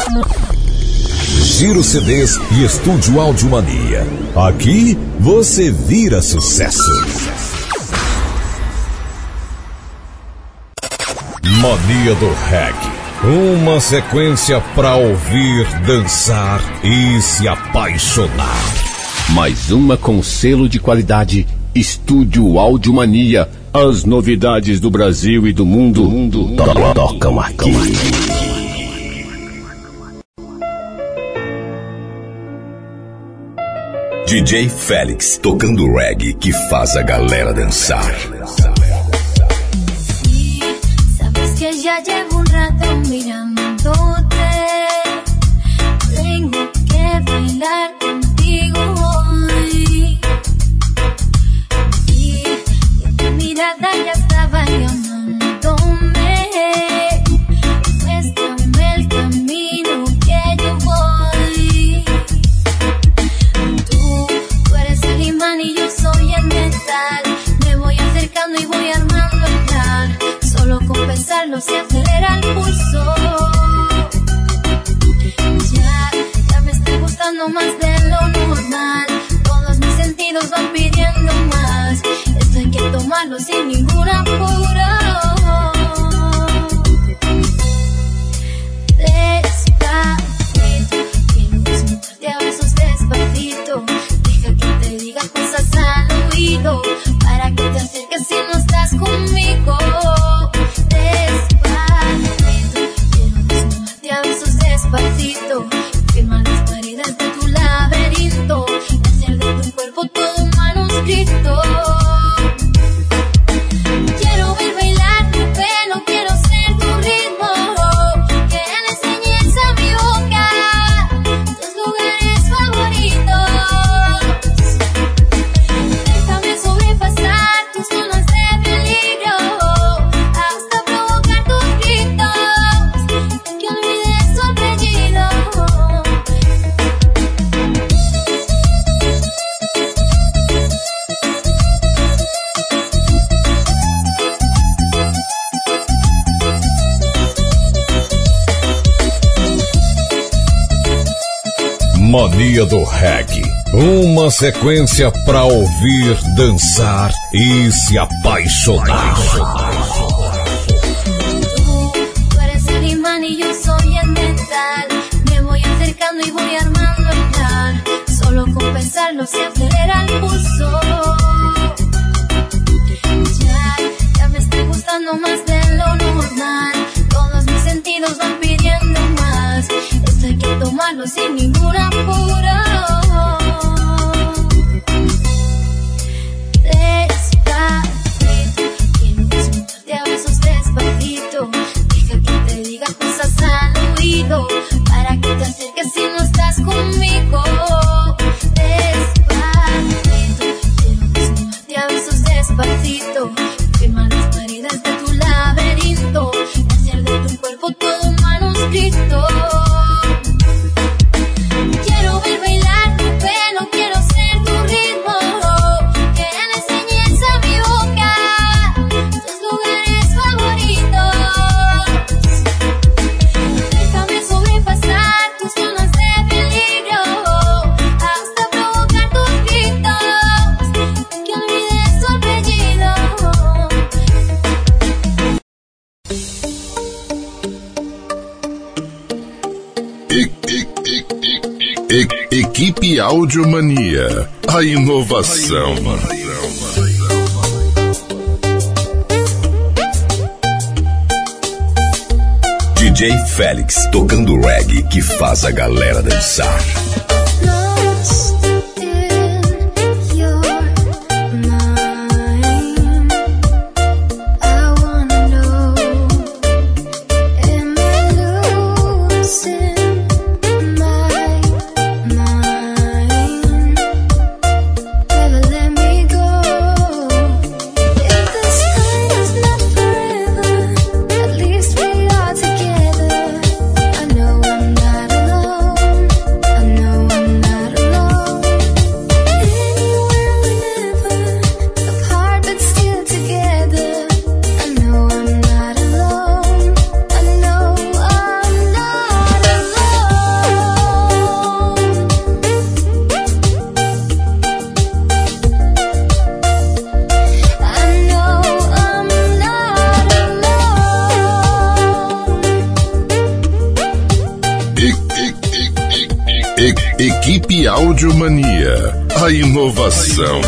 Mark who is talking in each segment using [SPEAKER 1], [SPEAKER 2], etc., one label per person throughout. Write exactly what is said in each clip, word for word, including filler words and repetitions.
[SPEAKER 1] Giro C Ds e Estúdio Áudio Mania. Aqui você vira sucesso. Mania do Reggae. Uma sequência pra ouvir, dançar e se apaixonar.
[SPEAKER 2] Mais uma com selo de qualidade. Estúdio Áudio Mania. As novidades do Brasil e do mundo, mundo, mundo to- tocam aqui.
[SPEAKER 1] D J Félix, tocando reggae que faz a galera dançar.
[SPEAKER 3] Sí, sabes que ya llevo un rato mirándote. Tengo que bailar contigo hoy. Y tu mirada ya estaba llamándome. Muéstrame el camino que yo voy. Tú, tú eres el imán y yo soy el metal. Me voy acercando y voy armando el plan. Solo con pensarlo se acelera el pulso. Ya, ya me estoy gustando más de lo normal. Todos mis sentidos van pidiendo más. Esto hay que tomarlo sin ningún apuro. Despacito, quiero desnudarte a besos despacito. Deja que te diga cosas al oído, para que te acerques si no estás conmigo. Despacito, quiero desnudarte a besos despacito. Firma las paredes de tu laberinto y hacer de tu cuerpo todo un manuscrito. Quiero ver bailar tu pelo, quiero ser tu ritmo. Que le enseñes a mi boca tus lugares favoritos. Déjame sobrepasar tus zonas de peligro, hasta provocar tus gritos, que olvides tu apellido.
[SPEAKER 1] Mania do Reggae. Uma sequência pra ouvir, dançar e se apaixonar.
[SPEAKER 3] Tú, tú eres el imán y yo soy el metal. Me voy acercando y voy armando el plan. Solo con pensarlo se acelera el pulso. Ya, ya me estoy gustando más de lo normal. Todos mis sentidos van pidiendo más. Esto hay que tomarlo sin ningún apuro. Despacito, quiero desnudarte a besos despacito. Deja que te diga cosas al oído, para que te acerques si no estás conmigo. Despacito, quiero desnudarte a besos despacito. Firma las paredes de tu laberinto y hacer de tu cuerpo todo un manuscrito. Quiero ver bailar tu pelo, quiero ser tu ritmo. Que le enseñes a mi boca tus lugares favoritos. Déjame sobrepasar tus zonas de peligro, hasta provocar tus gritos, que olvides tu apellido.
[SPEAKER 4] E- e- e- e- e- Equipe Áudio Mania. A inovação.
[SPEAKER 1] D J Félix, tocando reggae que faz a galera dançar.
[SPEAKER 3] Lost in your mind, I wanna know, am I losing my mind? Never let me go. If this fight is not forever, at least we are together. I know I'm not alone. I know I'm not alone.
[SPEAKER 4] Equipe Áudio Mania, a inovação.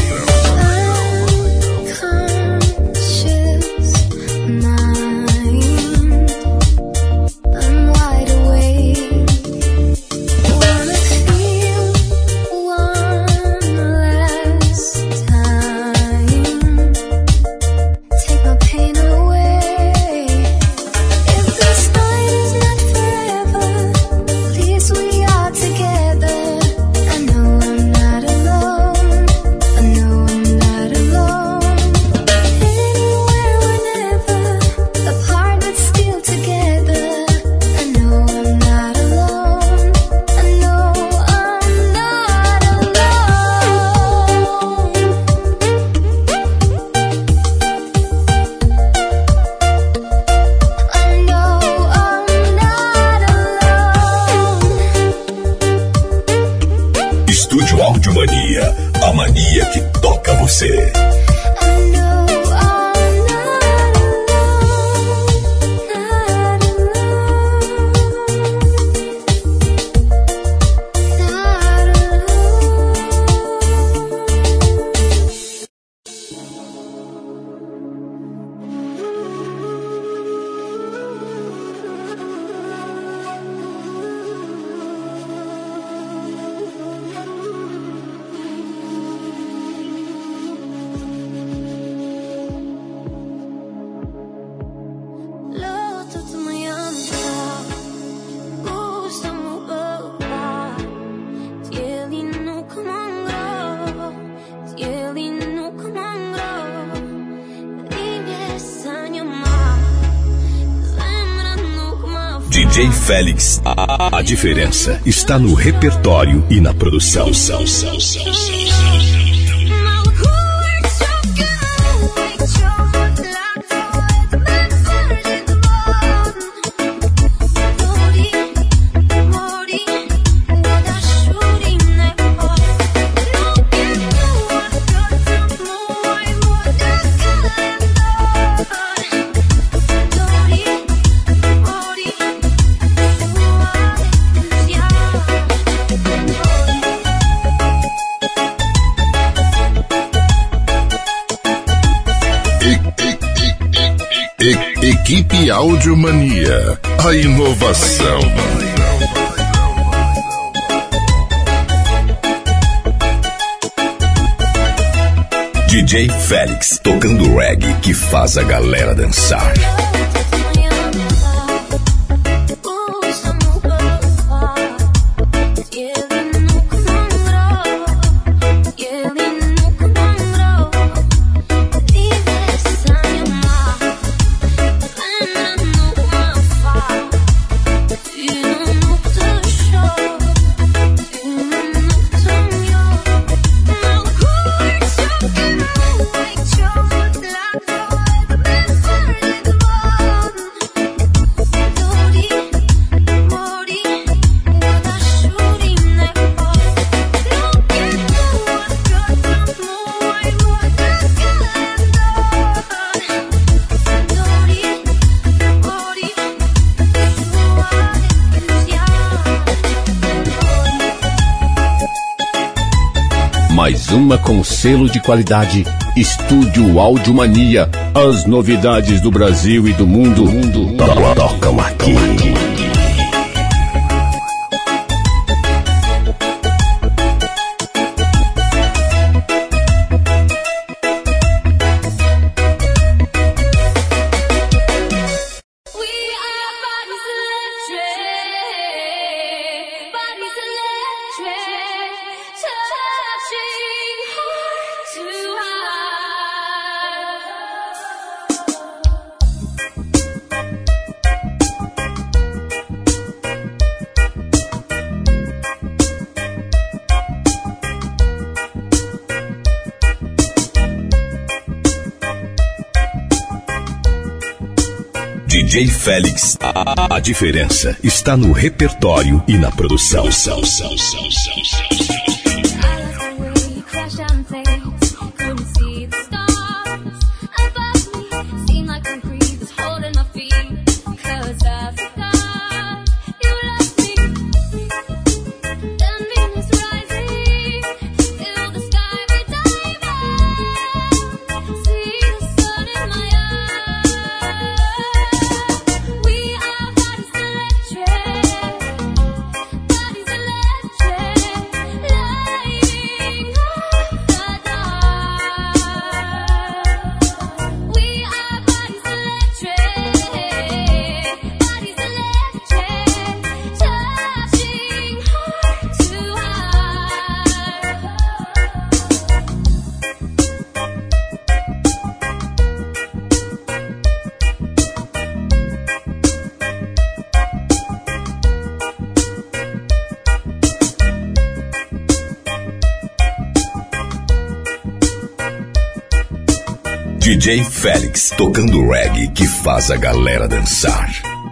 [SPEAKER 1] Estúdio Áudio Mania, a mania que toca você. D J Félix, a, a diferença está no repertório e na produção. São, são, são, são.
[SPEAKER 4] Equipe Áudio Mania, a inovação.
[SPEAKER 1] D J Félix, tocando reggae que faz a galera dançar.
[SPEAKER 2] Mais uma com selo de qualidade, Estúdio Áudio Mania. As novidades do Brasil e do mundo. mundo
[SPEAKER 1] Tocam aqui. D J Félix, a, a diferença está no repertório e na produção. São, são, são, são, são, são.
[SPEAKER 3] Then
[SPEAKER 1] D J Félix, tocando reggae que faz a galera dançar.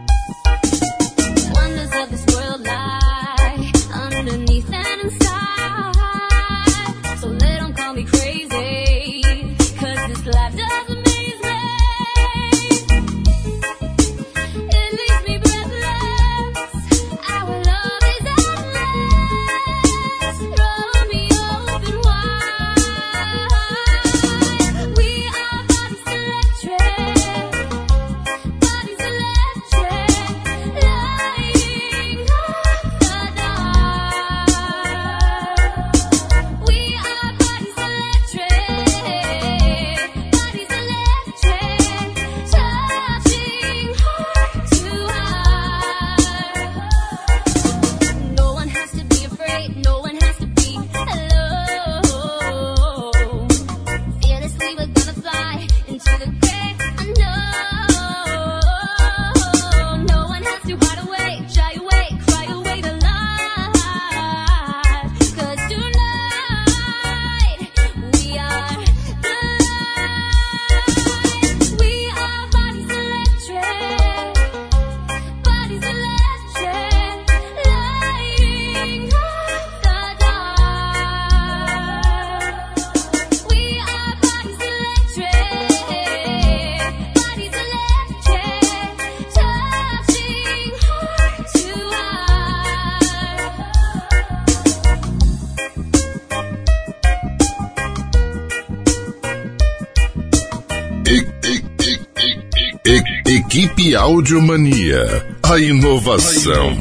[SPEAKER 4] Equipe Audiomania, a inovação.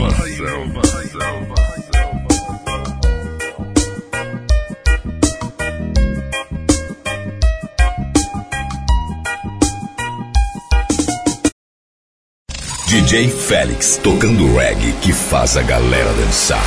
[SPEAKER 1] D J Félix, tocando reggae que faz a galera dançar.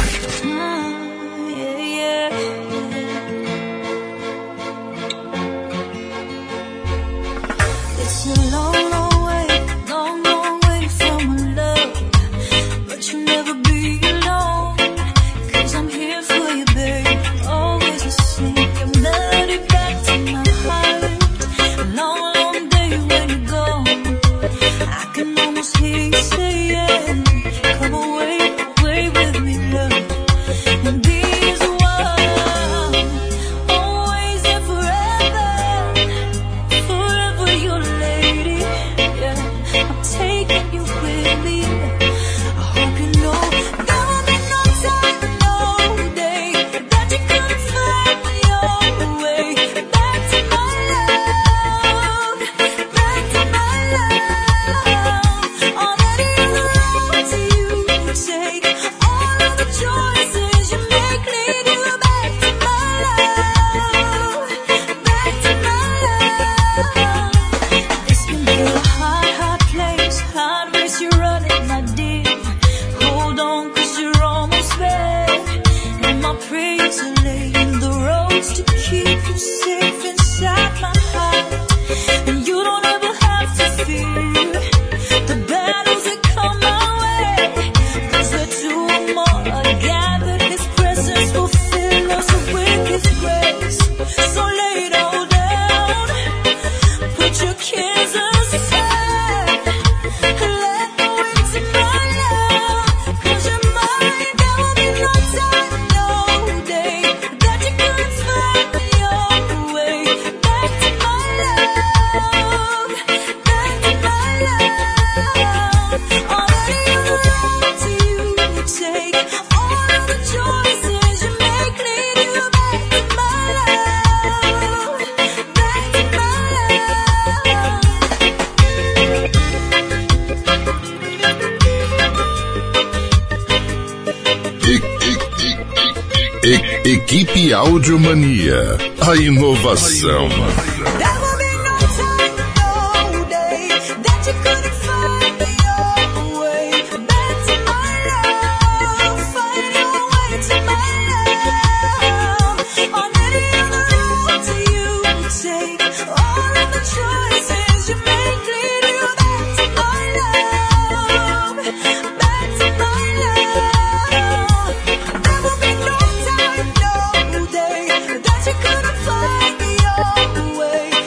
[SPEAKER 4] Equipe Audiomania, a inovação.
[SPEAKER 5] Away.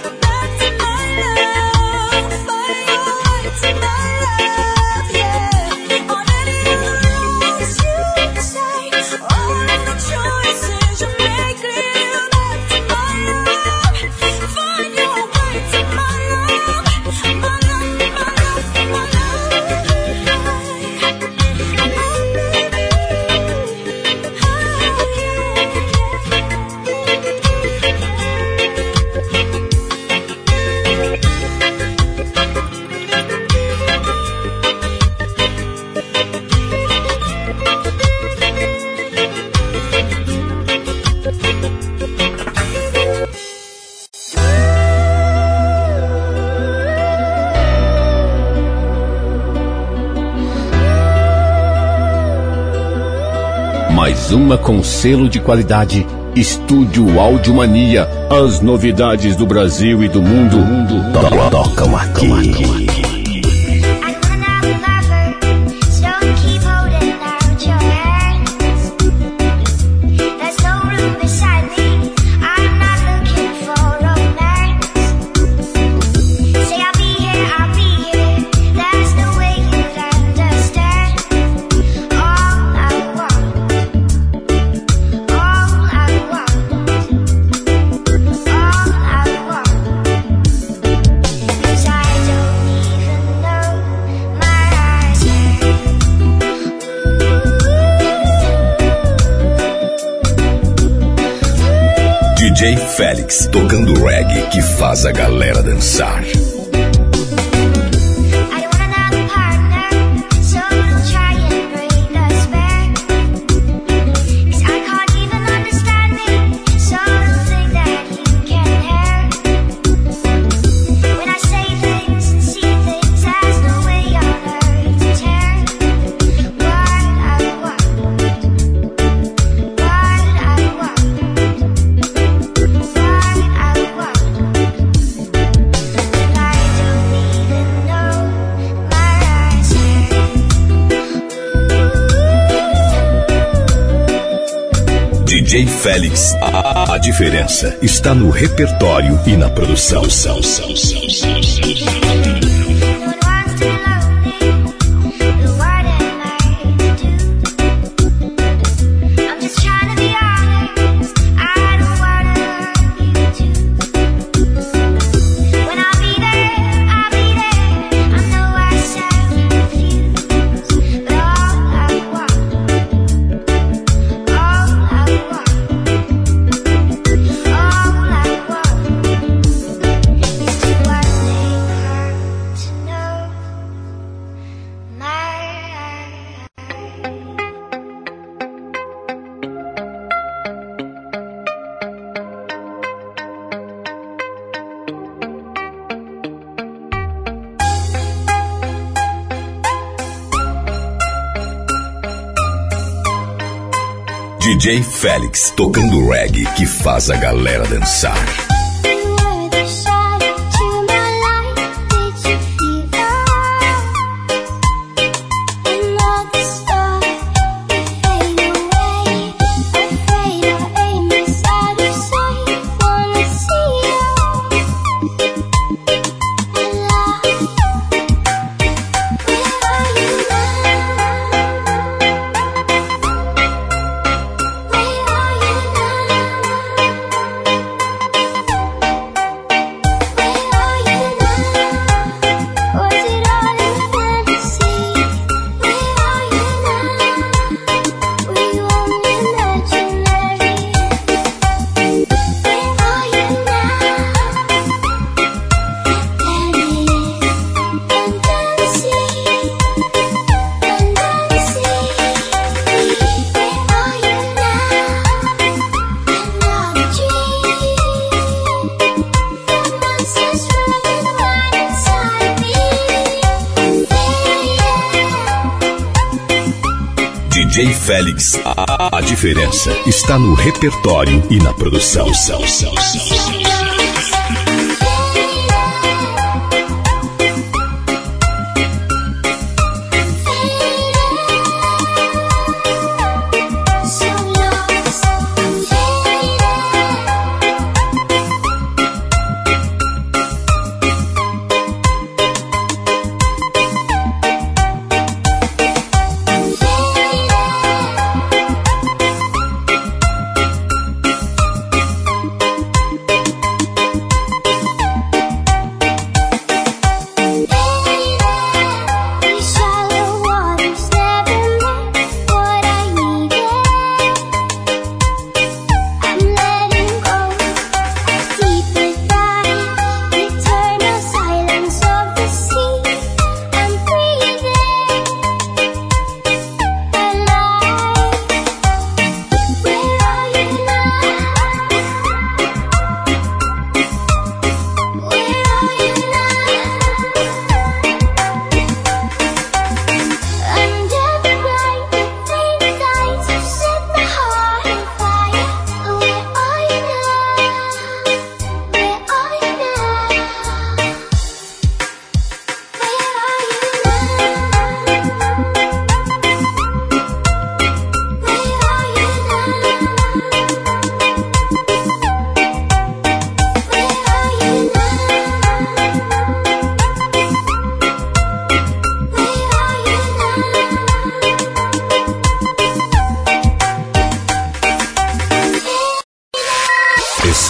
[SPEAKER 2] Mais uma com selo de qualidade, Estúdio Áudio Mania. As novidades do Brasil e do mundo, mundo tocam aqui.
[SPEAKER 1] D J Félix, tocando reggae que faz a galera dançar. D J Félix, a, a diferença está no repertório e na produção. São, são, são, são, são, são. D J Félix, tocando reggae que faz a galera dançar. D J Félix, a, a diferença está no repertório e na produção. São, são, são, são.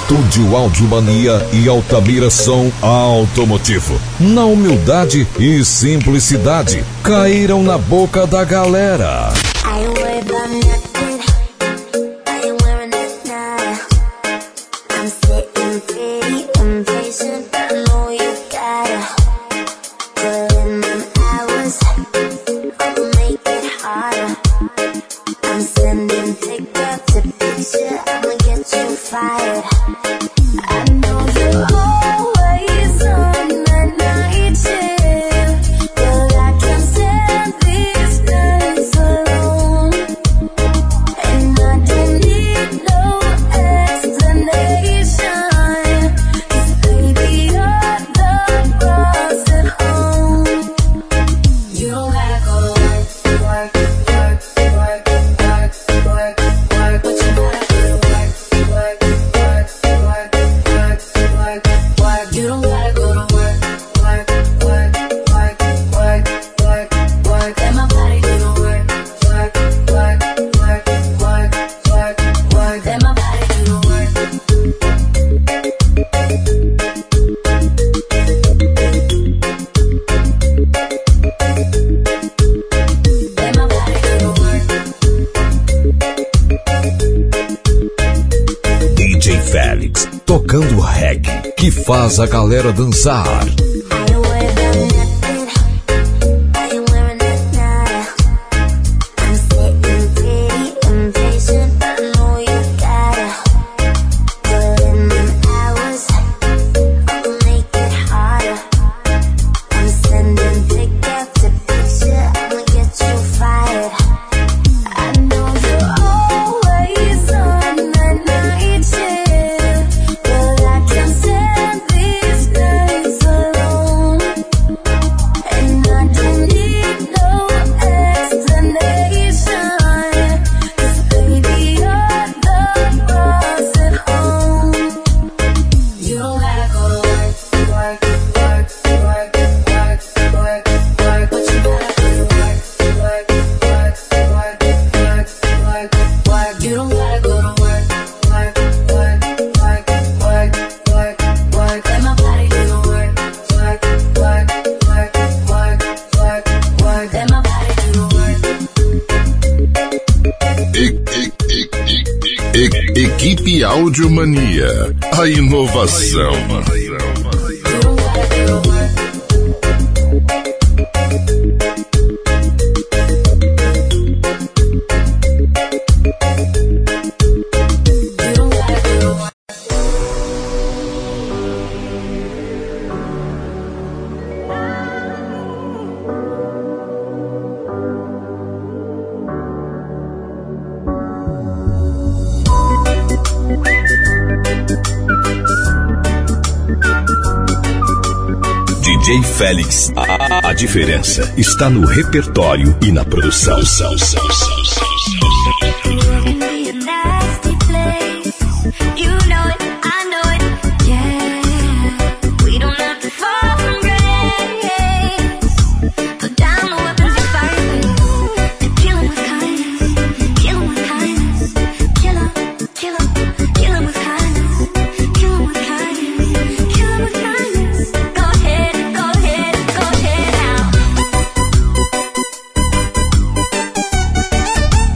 [SPEAKER 5] Estúdio Audiomania e Altamira Som Automotivo. Na humildade e simplicidade, caíram na boca da galera. Tocando reggae, que faz a galera dançar.
[SPEAKER 4] Equipe Audiomania, a inovação.
[SPEAKER 1] D J Félix, a, a diferença está no repertório e na produção.
[SPEAKER 3] Go ahead, go ahead now.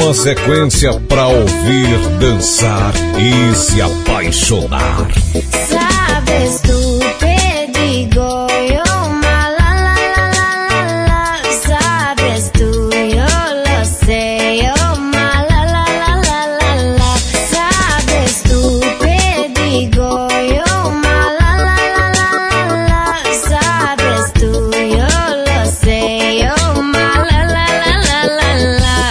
[SPEAKER 5] uma sequência pra ouvir, dançar e se apaixonar.
[SPEAKER 3] Sabes tú que digo yo, ma la la la la la la. Sabes tú, yo lo sé, yo ma la la la la la la. Sabes tú que digo yo, ma la la la la la la. Sabes tú, yo lo sé, yo ma la la la la la la.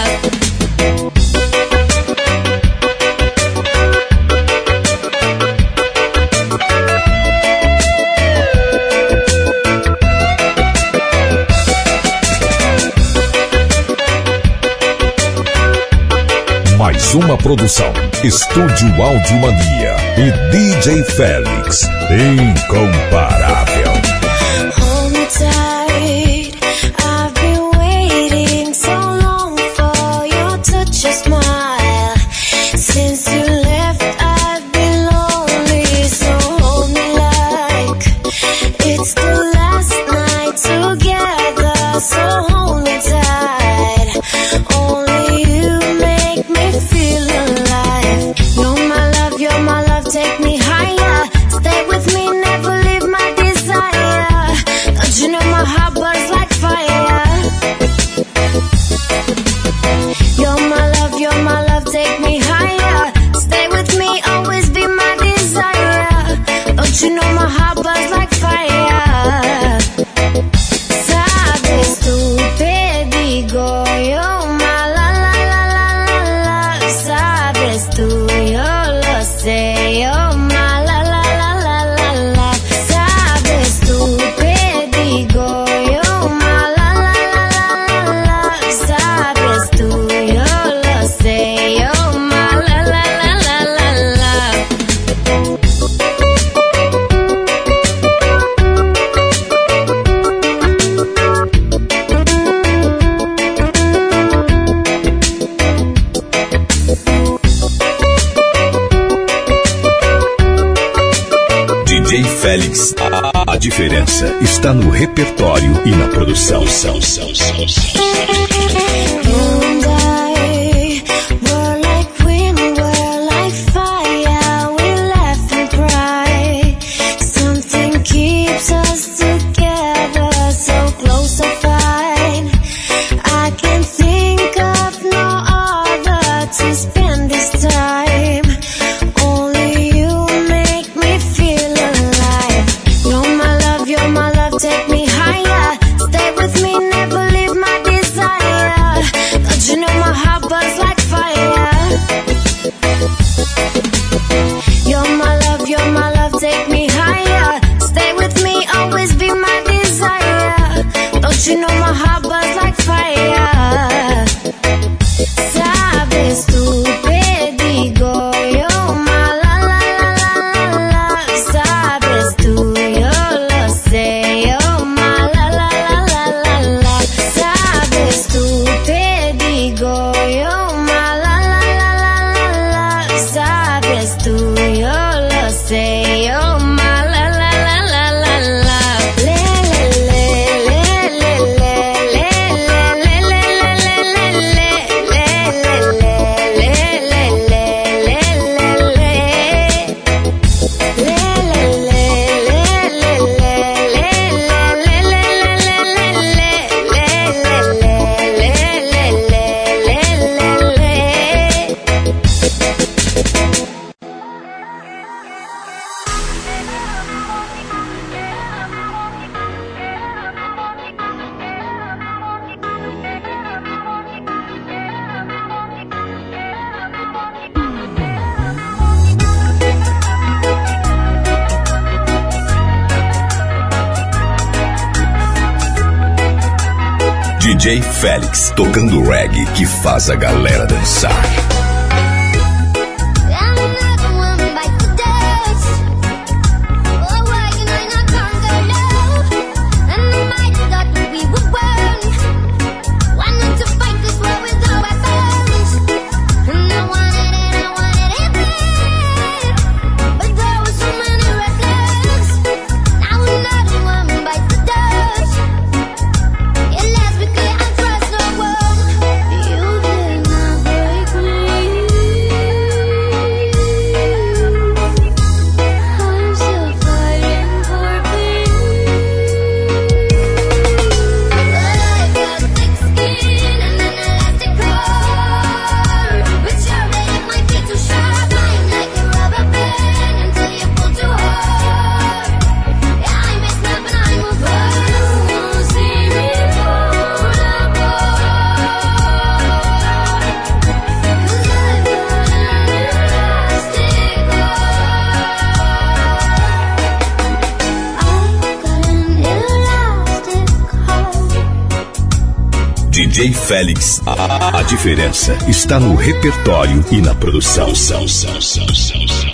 [SPEAKER 5] Mais uma produção, Estúdio Áudio Mania e D J Félix, incomparável.
[SPEAKER 3] Hold me tight, I've been waiting so long for your touch, your smile. Since you left, I've been lonely, so hold me like it's the last night together, so hold me tight. Only you make me feel alive. You're my love, you're my love, take me higher. Stay with me, never leave my desire. Don't you know my heart burns like fire? You're my love, you're my love, take me higher. Stay with me, always be my desire. Don't you know my heart burns like fire? Sabes tú que digo yo, ma la la la la la la. Sabes tú, yo lo sé, yo ma la la la la la la. Sabes tú que digo yo, ma la la la la la la. Sabes tú, yo lo sé, yo ma la la la la la la.
[SPEAKER 1] D J Félix, a, a diferença está no repertório e na produção. São, são, são, são.
[SPEAKER 3] You and I were like wind, we're like fire. We laugh and cry. Something keeps us together, so close, so fine. I can't think of no other to spend this time. Only you make me feel alive. You're my love, you're my love, take me higher. Stay with me, never leave my desire. Don't you know my heart burns like fire? You're my love, you're my love, take me higher. Stay with me, always be my desire. Don't you know my heart burns like fire? Sabes tú que digo yo, ma la la la la la la. Sabes tú, yo lo sé, yo ma la la la la la la. Sabes tú que digo yo, ma la la la la la la. Sabes tú, yo lo sé, yo ma la la la la la la. Le le le le le le le le le le
[SPEAKER 1] D J Félix, tocando reggae que faz a galera dançar.
[SPEAKER 3] You be my boy.
[SPEAKER 1] D J Félix, a, a diferença está no repertório e na produção. São, são, são, são, são.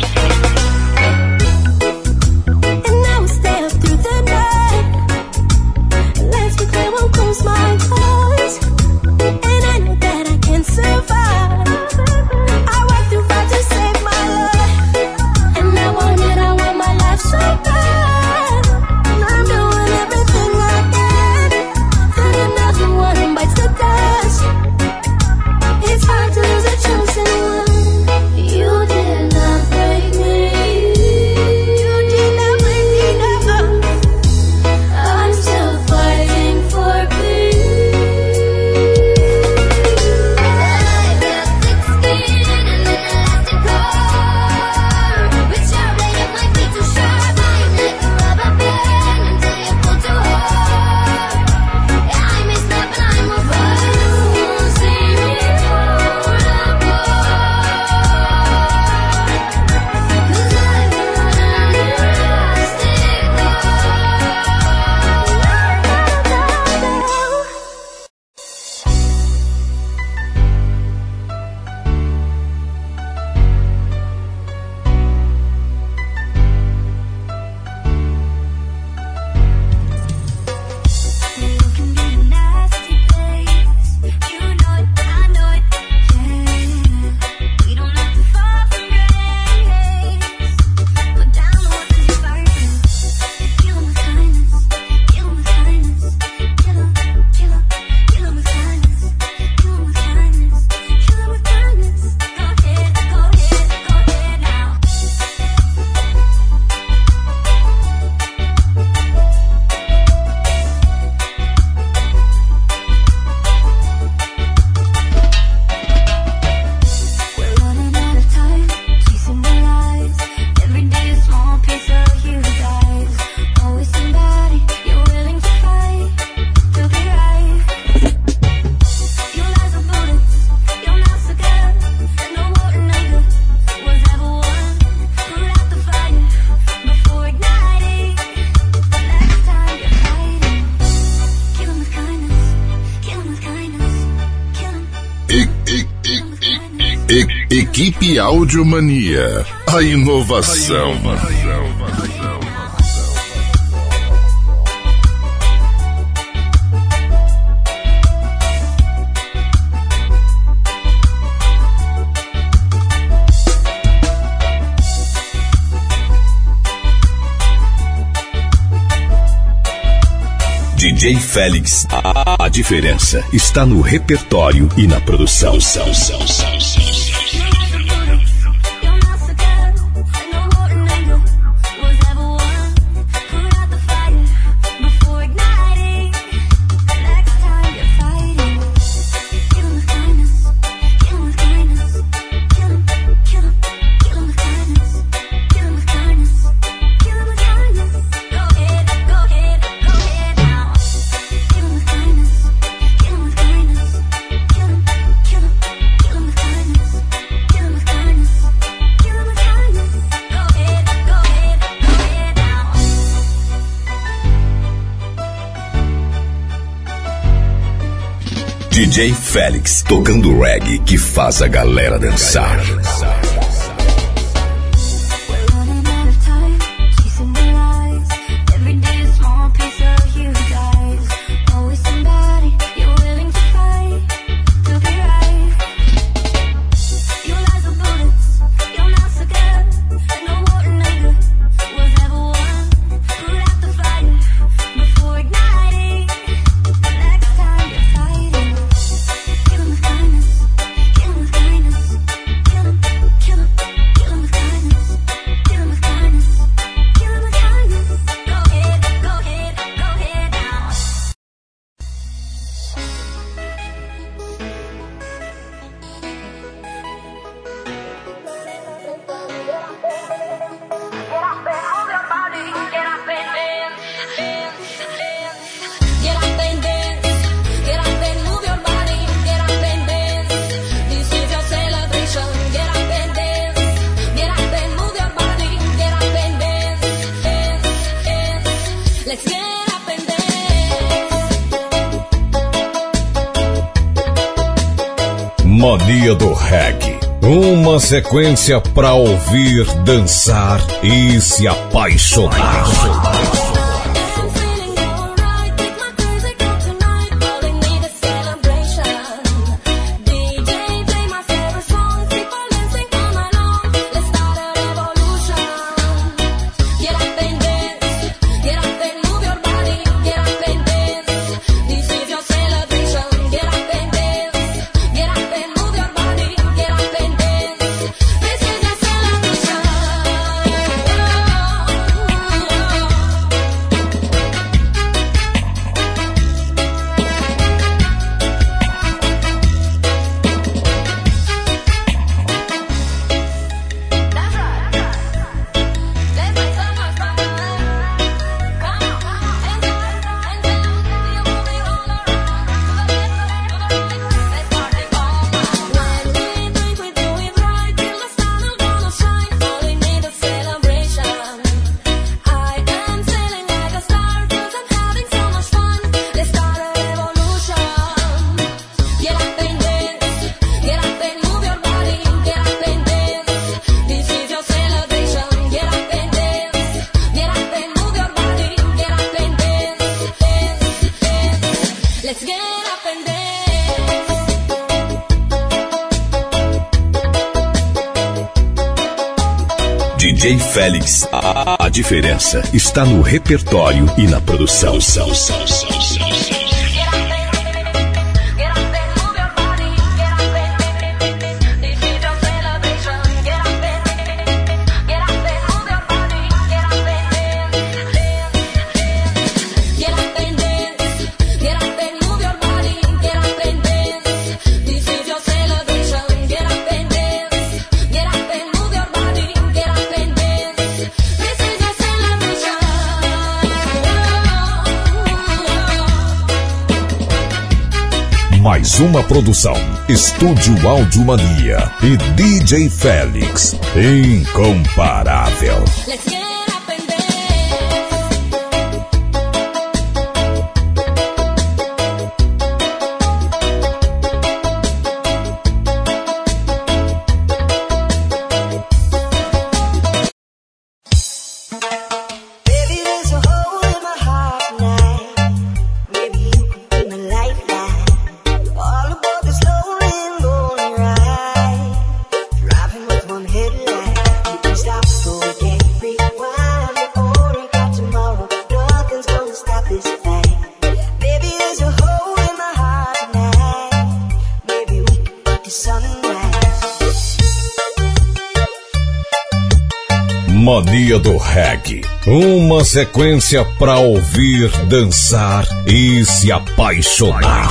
[SPEAKER 4] Equipe Audiomania, a inovação.
[SPEAKER 1] D J Félix, a, a diferença está no repertório e na produção. São, são, são, são. D J Félix, tocando reggae que faz a galera dançar.
[SPEAKER 3] Kill
[SPEAKER 5] Mania do Reggae. Uma sequência pra ouvir, dançar e se apaixonar.
[SPEAKER 1] D J Félix, a, a diferença está no repertório e na produção. São, são, são, são, são.
[SPEAKER 5] Mais uma produção, Estúdio Áudio Mania e D J Félix, incomparável. Mania do Reggae. Uma sequência pra ouvir, dançar e se apaixonar.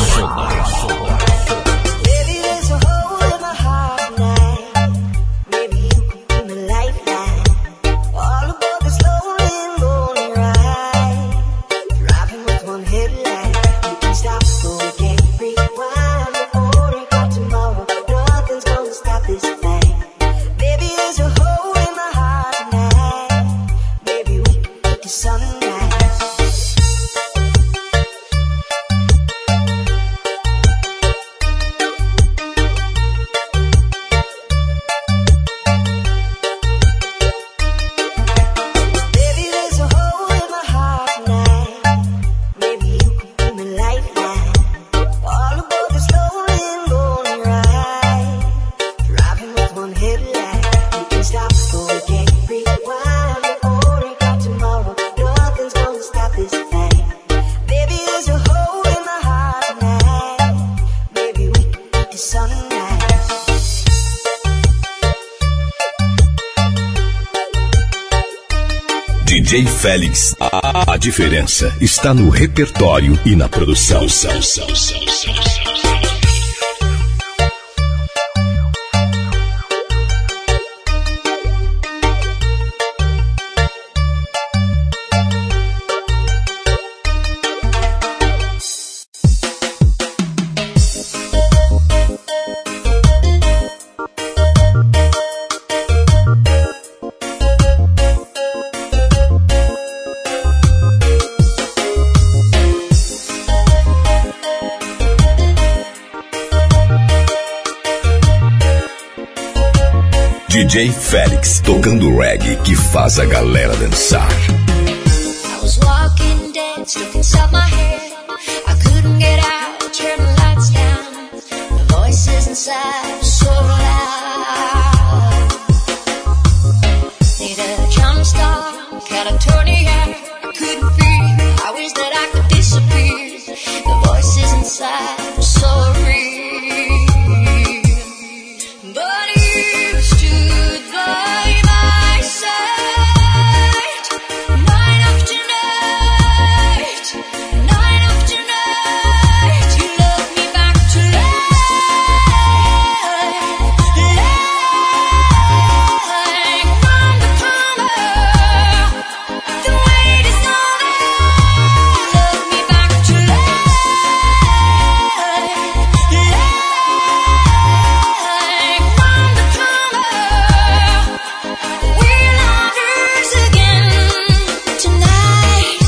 [SPEAKER 1] D J Félix, a, a diferença está no repertório e na produção. São, são, são, são, são. D J Félix, tocando reggae que faz a galera dançar.
[SPEAKER 3] I was walking dead, stuck inside my head. I couldn't get out, turn the lights down. The voices inside were so loud. Need a jump start, California. I couldn't feel, I wish that I could disappear. The voices inside were so real. But you stood by my side, night after night, night after night. You loved me back to life, like from the corner. The wait is over. You loved me back to life, like from the corner. We're lovers again tonight.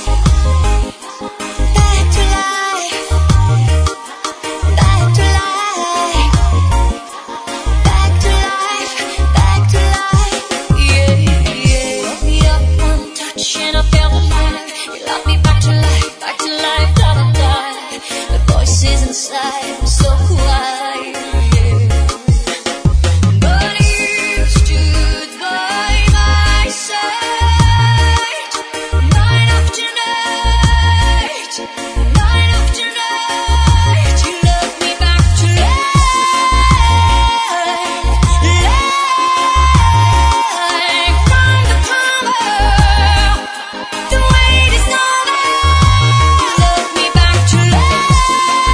[SPEAKER 3] Back to life, back to life, back to life, back to life. Yeah, yeah. Woke me up one touch and I felt alive. You love me back to life, back to life, till I die. The voices inside were so quiet. Yeah. But you stood by my side, night after night, night after night. You loved me back to life, like from the corner. The wait is over. You loved me back to life,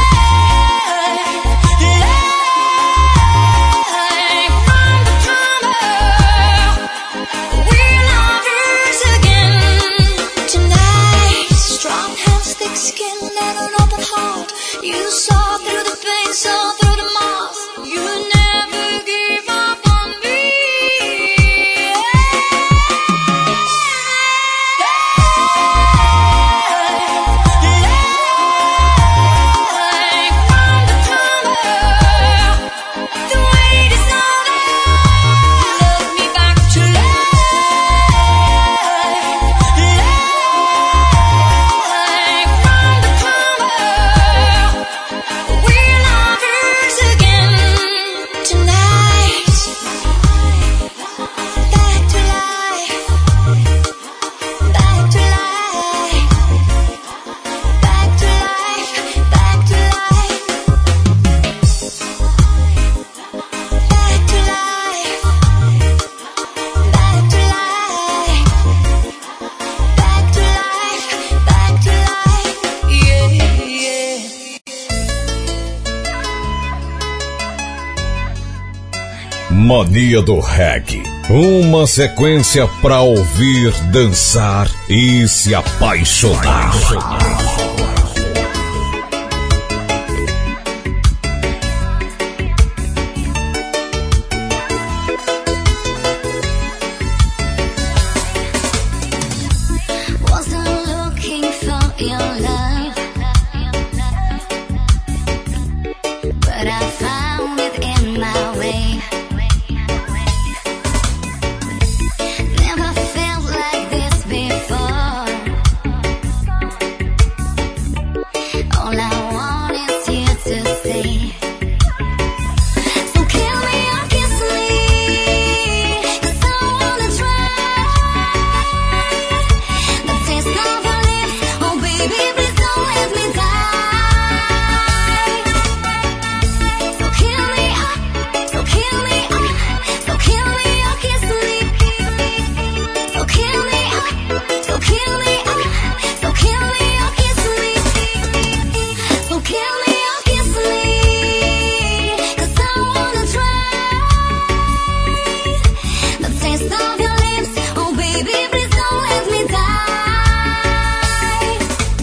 [SPEAKER 3] like from the corner. We're lovers again tonight. Strong hands, thick skin, and an open heart. You saw through the pain, saw through the mask. You never gave up on me. Like from the corner. The wait is over. You loved me back to life, like from the corner. We're lovers again tonight. Back to life, back to life, back to life, back to life, back to life, back to life, back to life, back to life. Yeah, yeah.
[SPEAKER 5] Mania do Reggae. Uma sequência pra ouvir, dançar e se apaixonar.
[SPEAKER 3] Wasn't looking for your love, but I found it in my way. Never felt like this before. All I want is you to stay. So kill me or kiss me, 'cause I wanna try the taste of your lips. Oh baby, please don't let me die. So kill me up, so kill me up, so kill me or kiss me. So kill me up, so kill me up, so kill me or kiss me. So kill me or kiss me, 'cause I wanna try the taste of your lips. Oh baby, please don't let me die.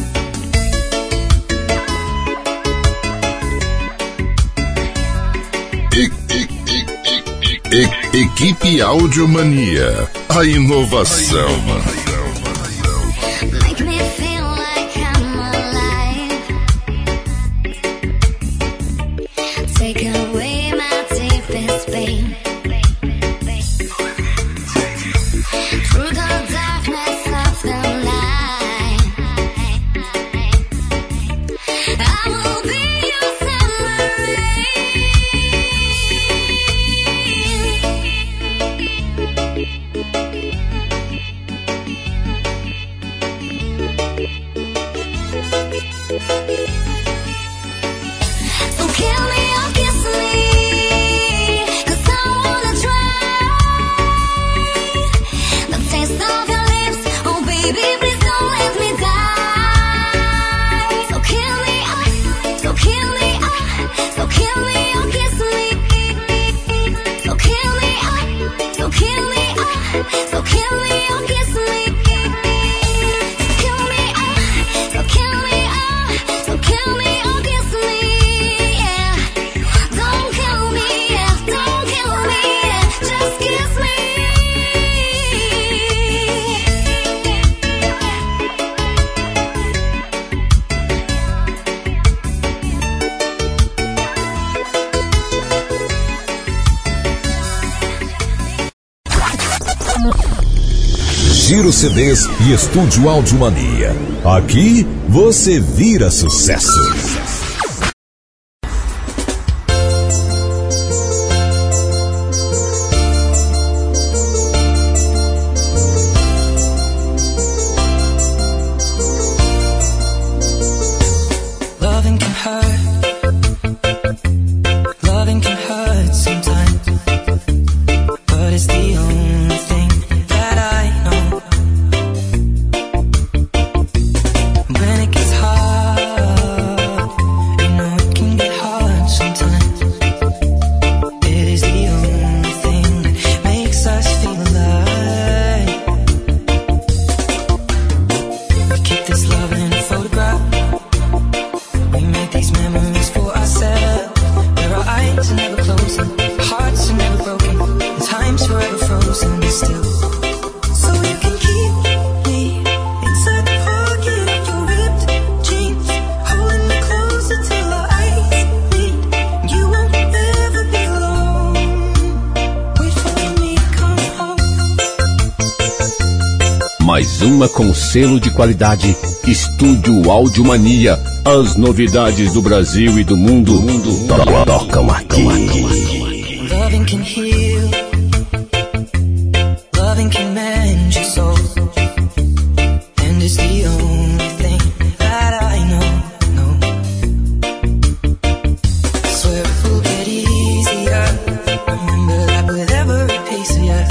[SPEAKER 4] E- e- e- e- e- Equipe Audiomania. A inovação.
[SPEAKER 3] Make me feel like I'm alive. Take away my deepest pain.
[SPEAKER 5] Retiro C Ds e Estúdio Áudio Mania. Aqui você vira sucesso.
[SPEAKER 2] Mais uma com selo de qualidade, Estúdio Áudio Mania. As novidades do Brasil e do mundo, mundo tocam aqui.
[SPEAKER 6] Loving can heal, loving can mend your soul, and it's the only thing that I know, know. Swear it will get easier, remember that with every piece of you.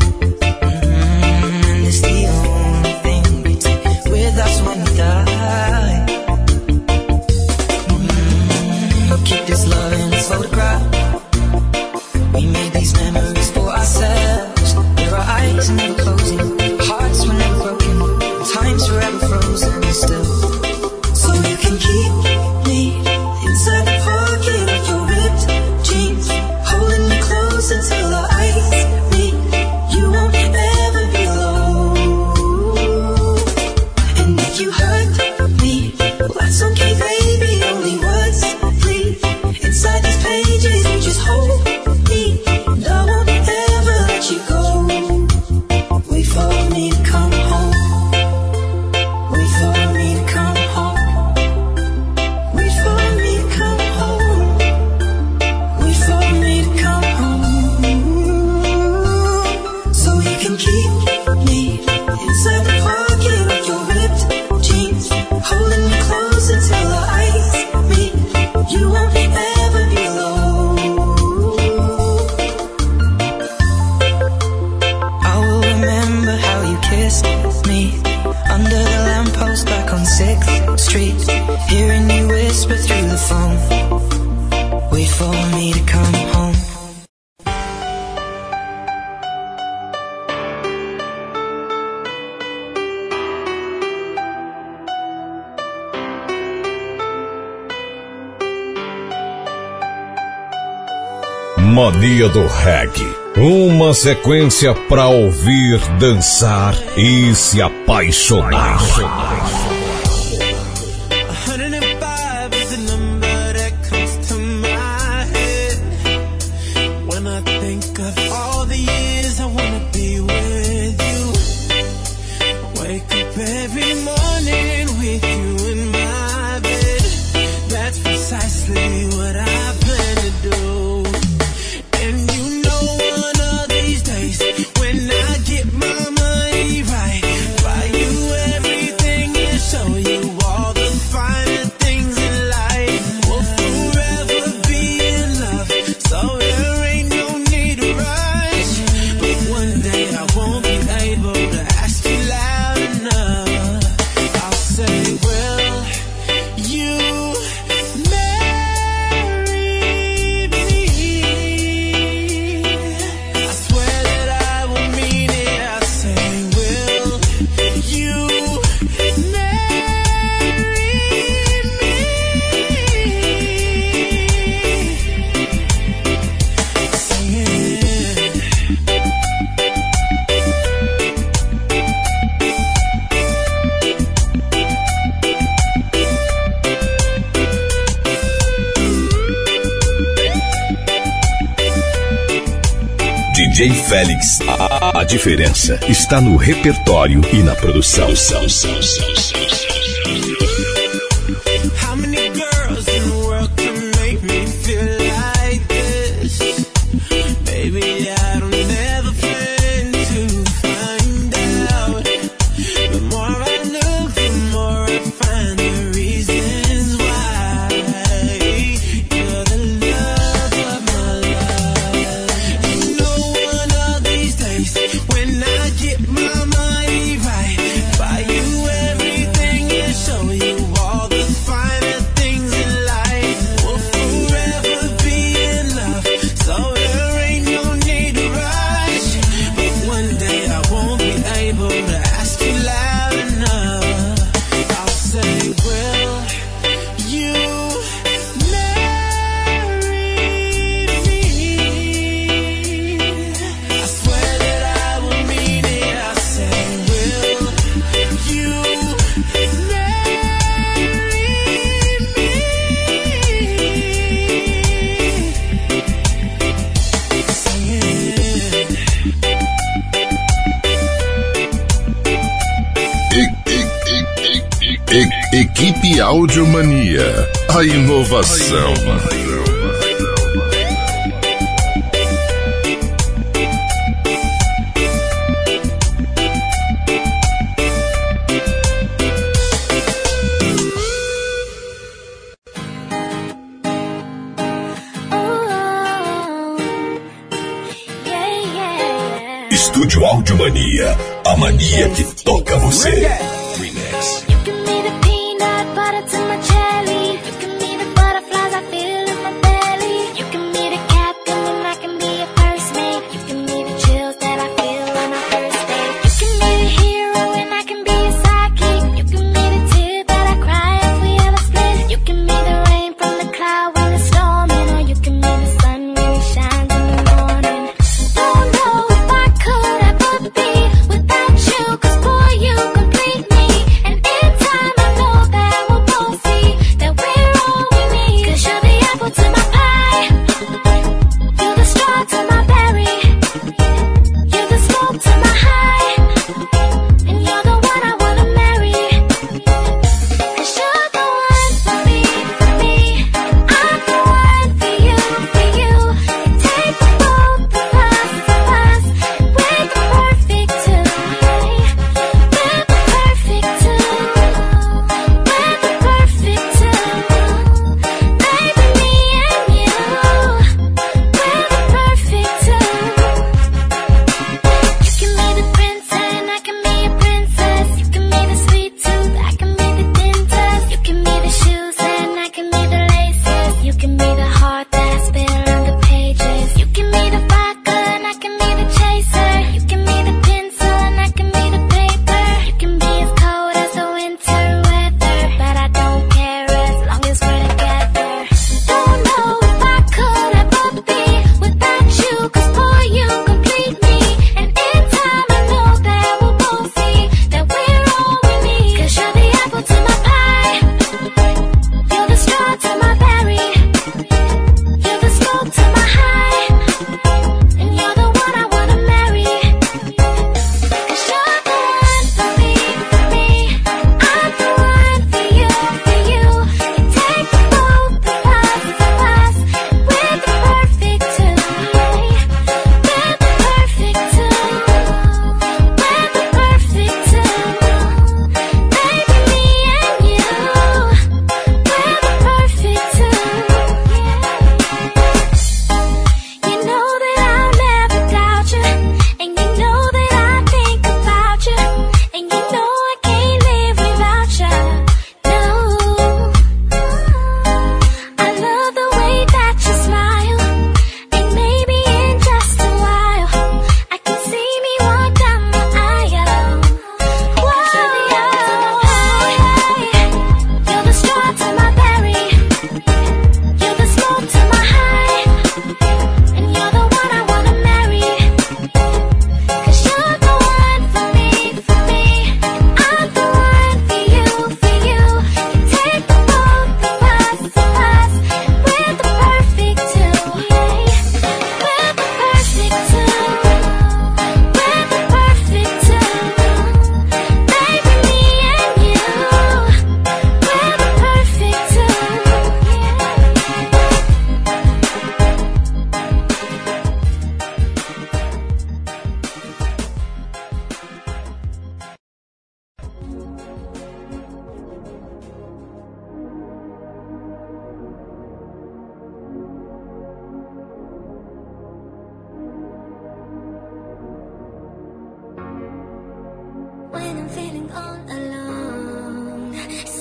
[SPEAKER 5] Mania do Reggae. Uma sequência pra ouvir, dançar e se apaixonar.
[SPEAKER 1] D J Félix, a, a diferença está no repertório e na produção.
[SPEAKER 7] How many girls in the world can make me feel like this? Baby, I don't ever plan to find out. The more I look, the more I find the reasons why. You're the love of my life. You know one of these days, when I get my money right, buy you everything and show you all the finer things in life. We'll forever be in love, so there ain't no need to rush. But one day I won't be able to ask you loud enough. I'll say, will you marry me? I swear that I will mean it. I say, will you marry me? Singing.
[SPEAKER 4] E- e- e- e- e- Equipe Áudio Mania. A inovação.
[SPEAKER 1] Estúdio Áudio Mania, a mania que toca você. Remix.
[SPEAKER 3] You give me the peanut butter to my jelly. You give me the butterflies I feel in my belly. You give me the captain and I can be a first mate. You give me the chills that I feel on our first date. You give me the hero and I can be a sidekick. You give me the tear that I cry if we ever split. You give me the rain from the cloud when it's storming, or you give me the sun when it shines in the morning. Don't know if I could ever be without you, 'cause boy, you complete me.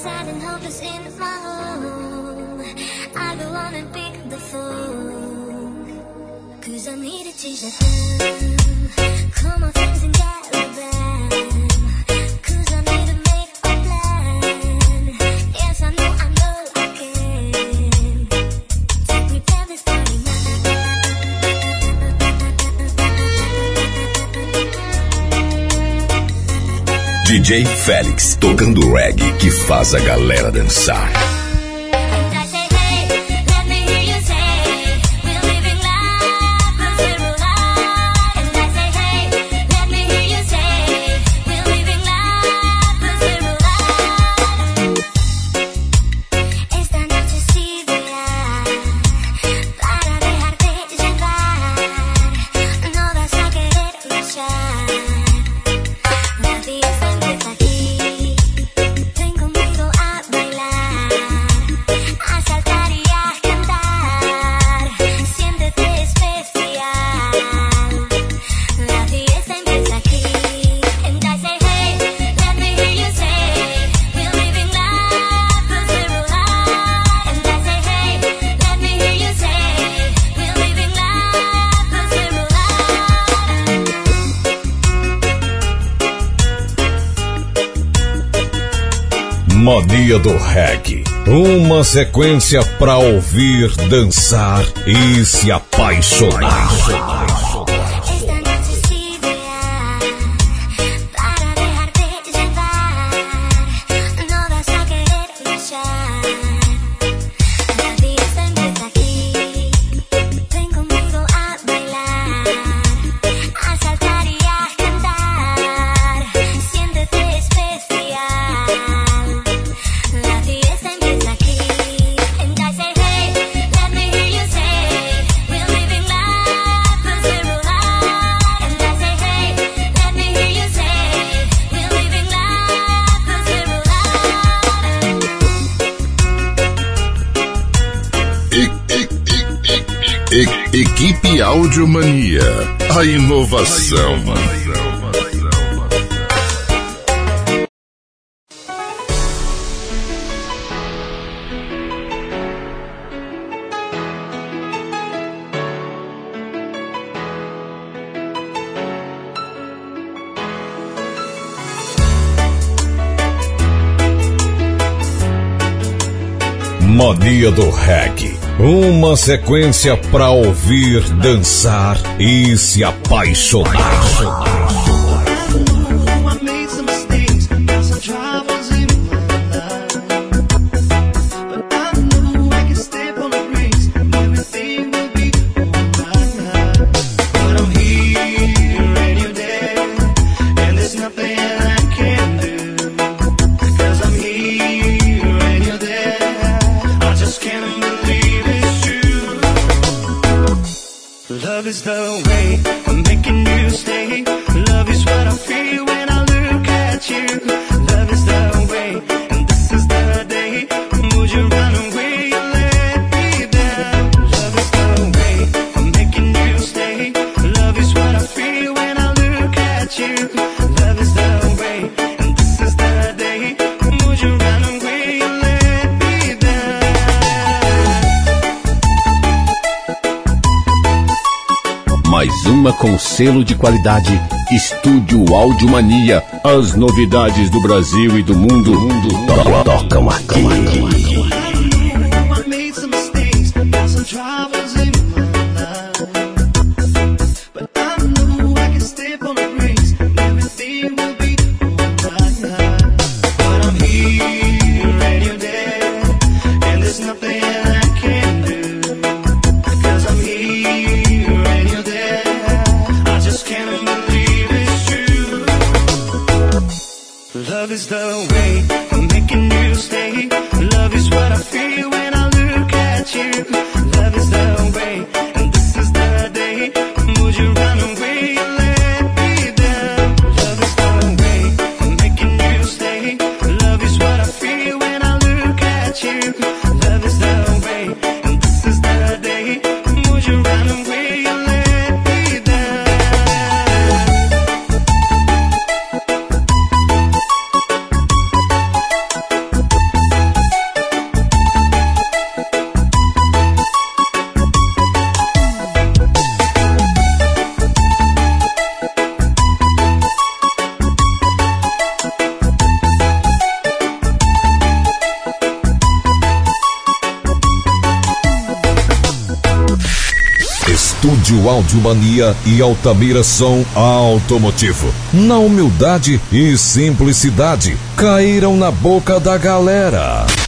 [SPEAKER 3] sad and hopeless in my home, I go on and pick the phone, cause I'm here to teach them. Call my friends and gather them, cause I need to make a plan. Yes, I know, I know I can, to prepare this party now.
[SPEAKER 1] D J Félix, tocando reggae que faz a galera dançar.
[SPEAKER 5] Mania do Reggae, uma sequência pra ouvir, dançar e se apaixonar.
[SPEAKER 4] Equipe Áudio Mania, a inovação.
[SPEAKER 5] Mania do Reggae, uma sequência pra ouvir, dançar e se apaixonar.
[SPEAKER 7] Love is the way I'm making you stay. Love is what I feel when I look at you. Love is the way, and this is the day. Would you run away or let me down? Love is the way I'm making you stay. Love is what I feel when I look at you. Love is the way, and this is the day. Would you run away or let me down?
[SPEAKER 2] Mais uma com selo de qualidade, Estúdio Áudio Mania. As novidades do Brasil e do mundo, mundo tocam aqui.
[SPEAKER 7] Love is the way I'm making you stay. Love is what I feel when I look at you. Love is the way, and this is the day. Would you run away and let me down? Love is the way I'm making you stay. Love is what I feel when I look at you. Love is the way, and this is the day. Would you run away and let me down?
[SPEAKER 5] Estúdio Áudio Mania e Altamira Som Automotivo. Na humildade e simplicidade, caíram na boca da galera.